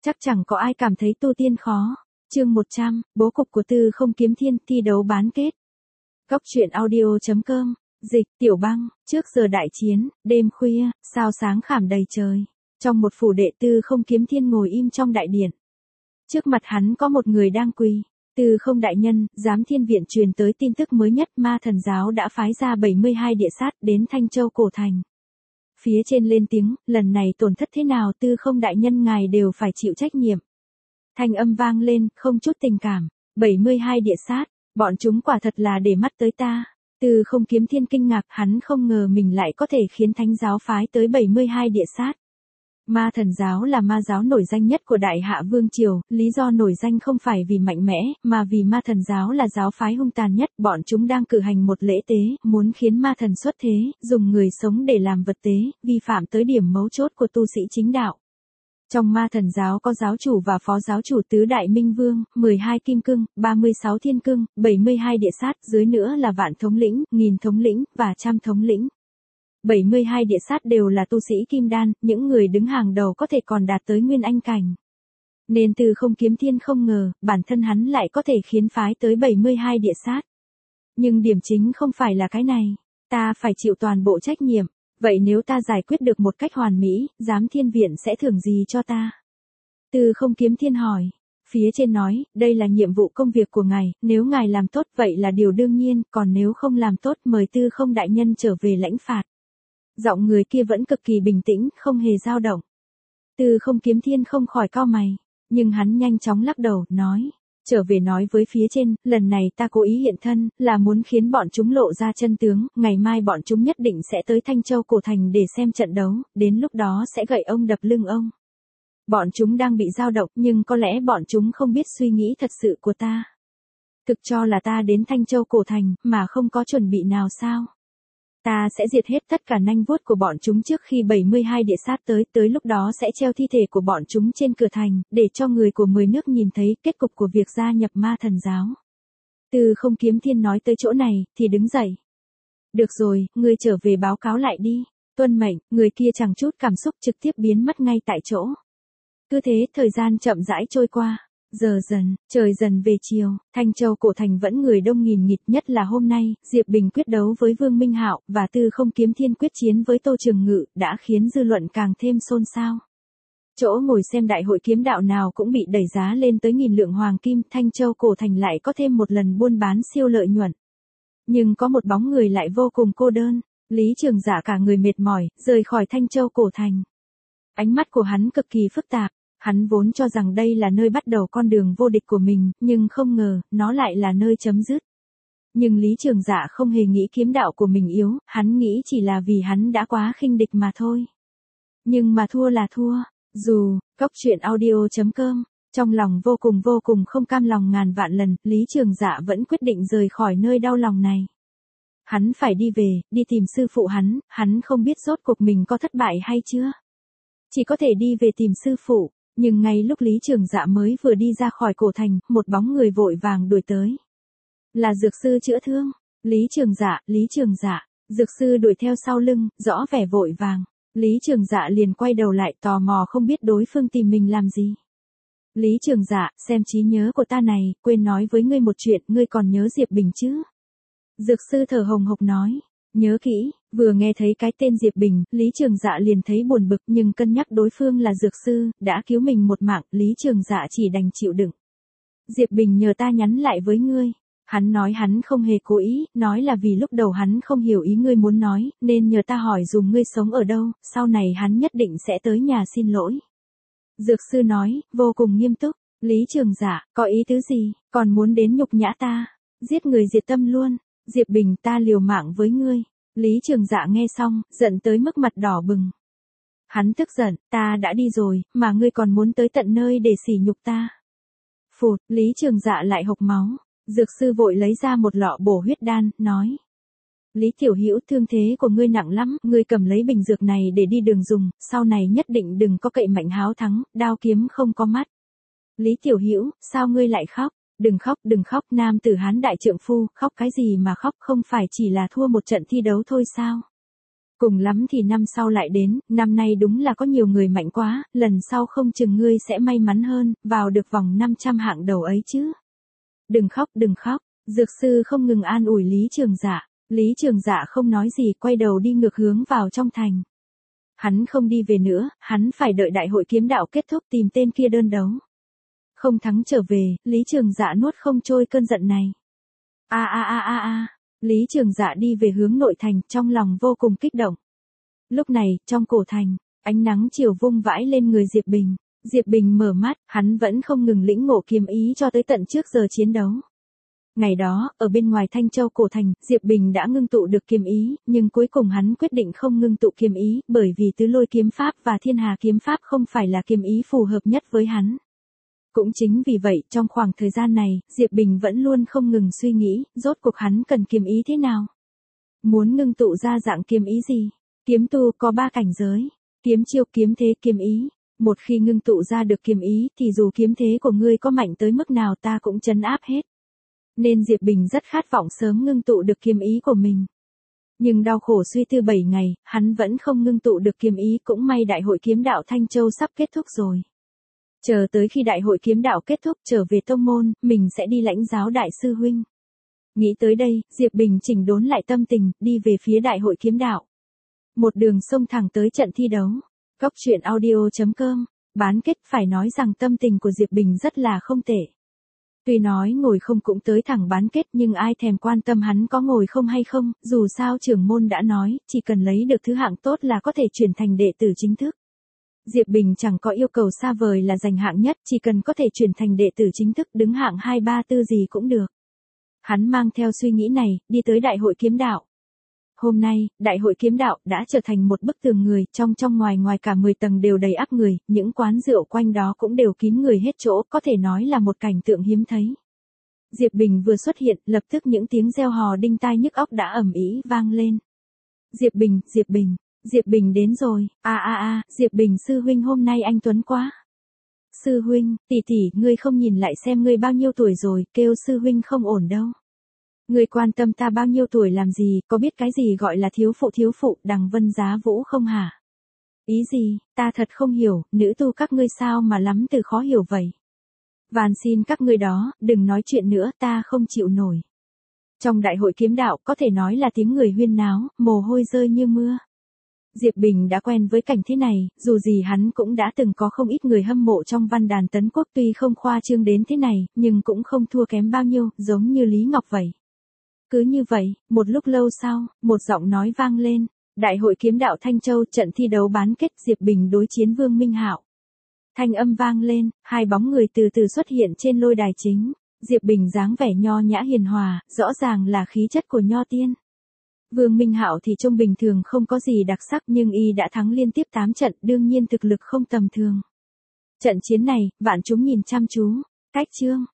Chắc chẳng có ai cảm thấy tu tiên khó. Chương 100, bố cục của Tư Không Kiếm Thiên, thi đấu bán kết. Góc truyện audio.com, dịch, Tiểu Băng, trước giờ đại chiến, đêm khuya, sao sáng khảm đầy trời. Trong một phủ đệ Tư Không Kiếm Thiên ngồi im trong đại điện. Trước mặt hắn có một người đang quỳ. Tư Không đại nhân, Giám Thiên Viện truyền tới tin tức mới nhất, Ma Thần giáo đã phái ra 72 địa sát đến Thanh Châu Cổ Thành. Phía trên lên tiếng, lần này tổn thất thế nào Tư Không đại nhân ngài đều phải chịu trách nhiệm. Thanh âm vang lên, không chút tình cảm. 72 địa sát, bọn chúng quả thật là để mắt tới ta. Tư Không Kiếm Thiên kinh ngạc, hắn không ngờ mình lại có thể khiến Thánh giáo phái tới 72 địa sát. Ma Thần giáo là ma giáo nổi danh nhất của Đại Hạ Vương Triều, lý do nổi danh không phải vì mạnh mẽ, mà vì Ma Thần giáo là giáo phái hung tàn nhất, bọn chúng đang cử hành một lễ tế, muốn khiến ma thần xuất thế, dùng người sống để làm vật tế, vi phạm tới điểm mấu chốt của tu sĩ chính đạo. Trong Ma Thần giáo có giáo chủ và phó giáo chủ tứ đại minh vương, 12 kim cương, 36 thiên cương, 72 địa sát, dưới nữa là vạn thống lĩnh, nghìn thống lĩnh, và trăm thống lĩnh. 72 địa sát đều là tu sĩ kim đan, những người đứng hàng đầu có thể còn đạt tới nguyên anh cảnh. Nên Tư Không Kiếm Thiên không ngờ, bản thân hắn lại có thể khiến phái tới 72 địa sát. Nhưng điểm chính không phải là cái này. Ta phải chịu toàn bộ trách nhiệm. Vậy nếu ta giải quyết được một cách hoàn mỹ, Giám Thiên Viện sẽ thưởng gì cho ta? Tư Không Kiếm Thiên hỏi. Phía trên nói, đây là nhiệm vụ công việc của ngài, nếu ngài làm tốt vậy là điều đương nhiên, còn nếu không làm tốt mời Tư Không đại nhân trở về lãnh phạt. Giọng người kia vẫn cực kỳ bình tĩnh, không hề dao động. Tư Không Kiếm Thiên không khỏi cau mày, nhưng hắn nhanh chóng lắc đầu, nói. Trở về nói với phía trên, lần này ta cố ý hiện thân, là muốn khiến bọn chúng lộ ra chân tướng, ngày mai bọn chúng nhất định sẽ tới Thanh Châu Cổ Thành để xem trận đấu, đến lúc đó sẽ gậy ông đập lưng ông. Bọn chúng đang bị dao động, nhưng có lẽ bọn chúng không biết suy nghĩ thật sự của ta. Thực cho là ta đến Thanh Châu Cổ Thành, mà không có chuẩn bị nào sao? Ta sẽ diệt hết tất cả nanh vuốt của bọn chúng trước khi 72 địa sát tới lúc đó sẽ treo thi thể của bọn chúng trên cửa thành, để cho người của 10 nước nhìn thấy kết cục của việc gia nhập Ma Thần giáo. Tư Không Kiếm Thiên nói tới chỗ này, thì đứng dậy. Được rồi, ngươi trở về báo cáo lại đi. Tuân mệnh, người kia chẳng chút cảm xúc trực tiếp biến mất ngay tại chỗ. Cứ thế, thời gian chậm rãi trôi qua. Giờ dần, trời dần về chiều, Thanh Châu Cổ Thành vẫn người đông nghìn nghịt, nhất là hôm nay, Diệp Bình quyết đấu với Vương Minh Hạo, và Tư Không Kiếm Thiên quyết chiến với Tô Trường Ngự, đã khiến dư luận càng thêm xôn xao. Chỗ ngồi xem đại hội kiếm đạo nào cũng bị đẩy giá lên tới 1000 lượng hoàng kim, Thanh Châu Cổ Thành lại có thêm một lần buôn bán siêu lợi nhuận. Nhưng có một bóng người lại vô cùng cô đơn, Lý Trường Dạ cả người mệt mỏi, rời khỏi Thanh Châu Cổ Thành. Ánh mắt của hắn cực kỳ phức tạp. Hắn vốn cho rằng đây là nơi bắt đầu con đường vô địch của mình, nhưng không ngờ, nó lại là nơi chấm dứt. Nhưng Lý Trường Dạ không hề nghĩ kiếm đạo của mình yếu, hắn nghĩ chỉ là vì hắn đã quá khinh địch mà thôi. Nhưng mà thua là thua, dù, góc truyện audio.com, trong lòng vô cùng không cam lòng ngàn vạn lần, Lý Trường Dạ vẫn quyết định rời khỏi nơi đau lòng này. Hắn phải đi về, đi tìm sư phụ hắn không biết rốt cuộc mình có thất bại hay chưa. Chỉ có thể đi về tìm sư phụ. Nhưng ngay lúc Lý Trường Dạ mới vừa đi ra khỏi cổ thành, một bóng người vội vàng đuổi tới. Là dược sư chữa thương. Lý Trường Dạ, dược sư đuổi theo sau lưng, rõ vẻ vội vàng. Lý Trường Dạ liền quay đầu lại, tò mò không biết đối phương tìm mình làm gì. Lý Trường Dạ, xem trí nhớ của ta này, quên nói với ngươi một chuyện, ngươi còn nhớ Diệp Bình chứ? Dược sư thở hồng hộc nói. Nhớ kỹ, vừa nghe thấy cái tên Diệp Bình, Lý Trường Dạ liền thấy buồn bực, nhưng cân nhắc đối phương là dược sư, đã cứu mình một mạng, Lý Trường Dạ chỉ đành chịu đựng. Diệp Bình nhờ ta nhắn lại với ngươi. Hắn nói hắn không hề cố ý, nói là vì lúc đầu hắn không hiểu ý ngươi muốn nói, nên nhờ ta hỏi dùm ngươi sống ở đâu, sau này hắn nhất định sẽ tới nhà xin lỗi. Dược sư nói, vô cùng nghiêm túc, Lý Trường Dạ, có ý tứ gì, còn muốn đến nhục nhã ta, giết người diệt tâm luôn. Diệp Bình, ta liều mạng với ngươi. Lý Trường Dạ nghe xong, giận tới mức mặt đỏ bừng. Hắn tức giận, ta đã đi rồi, mà ngươi còn muốn tới tận nơi để sỉ nhục ta. Phụt, Lý Trường Dạ lại hộc máu. Dược sư vội lấy ra một lọ bổ huyết đan, nói. Lý Tiểu Hữu, thương thế của ngươi nặng lắm, ngươi cầm lấy bình dược này để đi đường dùng, sau này nhất định đừng có cậy mạnh háo thắng, đao kiếm không có mắt. Lý Tiểu Hữu, sao ngươi lại khóc? Đừng khóc, nam tử Hán đại trượng phu, khóc cái gì mà khóc, không phải chỉ là thua một trận thi đấu thôi sao? Cùng lắm thì năm sau lại đến, năm nay đúng là có nhiều người mạnh quá, lần sau không chừng ngươi sẽ may mắn hơn, vào được vòng 500 hạng đầu ấy chứ. Đừng khóc, đừng khóc, dược sư không ngừng an ủi Lý Trường Dạ. Lý Trường Dạ không nói gì, quay đầu đi ngược hướng vào trong thành. Hắn không đi về nữa, hắn phải đợi đại hội kiếm đạo kết thúc tìm tên kia đơn đấu. Không thắng trở về, Lý Trường Dạ nuốt không trôi cơn giận này. Lý Trường Dạ đi về hướng nội thành, trong lòng vô cùng kích động. Lúc này, trong cổ thành, ánh nắng chiều vung vãi lên người Diệp Bình. Diệp Bình mở mắt, hắn vẫn không ngừng lĩnh ngộ kiếm ý cho tới tận trước giờ chiến đấu. Ngày đó, ở bên ngoài Thanh Châu cổ thành, Diệp Bình đã ngưng tụ được kiếm ý, nhưng cuối cùng hắn quyết định không ngưng tụ kiếm ý, bởi vì Tứ Lôi kiếm pháp và Thiên Hà kiếm pháp không phải là kiếm ý phù hợp nhất với hắn. Cũng chính vì vậy, trong khoảng thời gian này, Diệp Bình vẫn luôn không ngừng suy nghĩ, rốt cuộc hắn cần kiếm ý thế nào? Muốn ngưng tụ ra dạng kiếm ý gì? Kiếm tu có 3 cảnh giới, kiếm chiêu, kiếm thế, kiếm ý. Một khi ngưng tụ ra được kiếm ý thì dù kiếm thế của ngươi có mạnh tới mức nào ta cũng trấn áp hết. Nên Diệp Bình rất khát vọng sớm ngưng tụ được kiếm ý của mình. Nhưng đau khổ suy tư 7 ngày, hắn vẫn không ngưng tụ được kiếm ý, cũng may đại hội kiếm đạo Thanh Châu sắp kết thúc rồi. Chờ tới khi đại hội kiếm đạo kết thúc trở về tông môn, mình sẽ đi lãnh giáo đại sư huynh. Nghĩ tới đây, Diệp Bình chỉnh đốn lại tâm tình, đi về phía đại hội kiếm đạo. Một đường xông thẳng tới trận thi đấu. Cóc truyện audio.com, bán kết phải nói rằng tâm tình của Diệp Bình rất là không tệ. Tuy nói ngồi không cũng tới thẳng bán kết nhưng ai thèm quan tâm hắn có ngồi không hay không, dù sao trưởng môn đã nói, chỉ cần lấy được thứ hạng tốt là có thể chuyển thành đệ tử chính thức. Diệp Bình chẳng có yêu cầu xa vời là giành hạng nhất, chỉ cần có thể chuyển thành đệ tử chính thức đứng hạng 2, 3, 4 gì cũng được. Hắn mang theo suy nghĩ này, đi tới đại hội kiếm đạo. Hôm nay, đại hội kiếm đạo đã trở thành một bức tường người, trong ngoài cả 10 tầng đều đầy ắp người, những quán rượu quanh đó cũng đều kín người hết chỗ, có thể nói là một cảnh tượng hiếm thấy. Diệp Bình vừa xuất hiện, lập tức những tiếng reo hò đinh tai nhức óc đã ầm ĩ vang lên. Diệp Bình, Diệp Bình, Diệp Bình đến rồi, Diệp Bình sư huynh hôm nay anh tuấn quá. Sư huynh, tỷ tỷ, ngươi không nhìn lại xem ngươi bao nhiêu tuổi rồi, kêu sư huynh không ổn đâu. Ngươi quan tâm ta bao nhiêu tuổi làm gì, có biết cái gì gọi là thiếu phụ, Đằng Vân Giá Vũ không hả? Ý gì, ta thật không hiểu, nữ tu các ngươi sao mà lắm từ khó hiểu vậy? Van xin các ngươi đó, đừng nói chuyện nữa, ta không chịu nổi. Trong đại hội kiếm đạo có thể nói là tiếng người huyên náo, mồ hôi rơi như mưa. Diệp Bình đã quen với cảnh thế này, dù gì hắn cũng đã từng có không ít người hâm mộ trong văn đàn Tấn Quốc, tuy không khoa trương đến thế này, nhưng cũng không thua kém bao nhiêu, giống như Lý Ngọc vậy. Cứ như vậy, một lúc lâu sau, một giọng nói vang lên, đại hội kiếm đạo Thanh Châu, trận thi đấu bán kết Diệp Bình đối chiến Vương Minh Hạo. Thanh âm vang lên, hai bóng người từ từ xuất hiện trên lôi đài chính. Diệp Bình dáng vẻ nho nhã hiền hòa, rõ ràng là khí chất của nho tiên. Vương Minh Hạo thì trông bình thường không có gì đặc sắc nhưng y đã thắng liên tiếp 8 trận, đương nhiên thực lực không tầm thường. Trận chiến này, vạn chúng nhìn chăm chú. Cách chương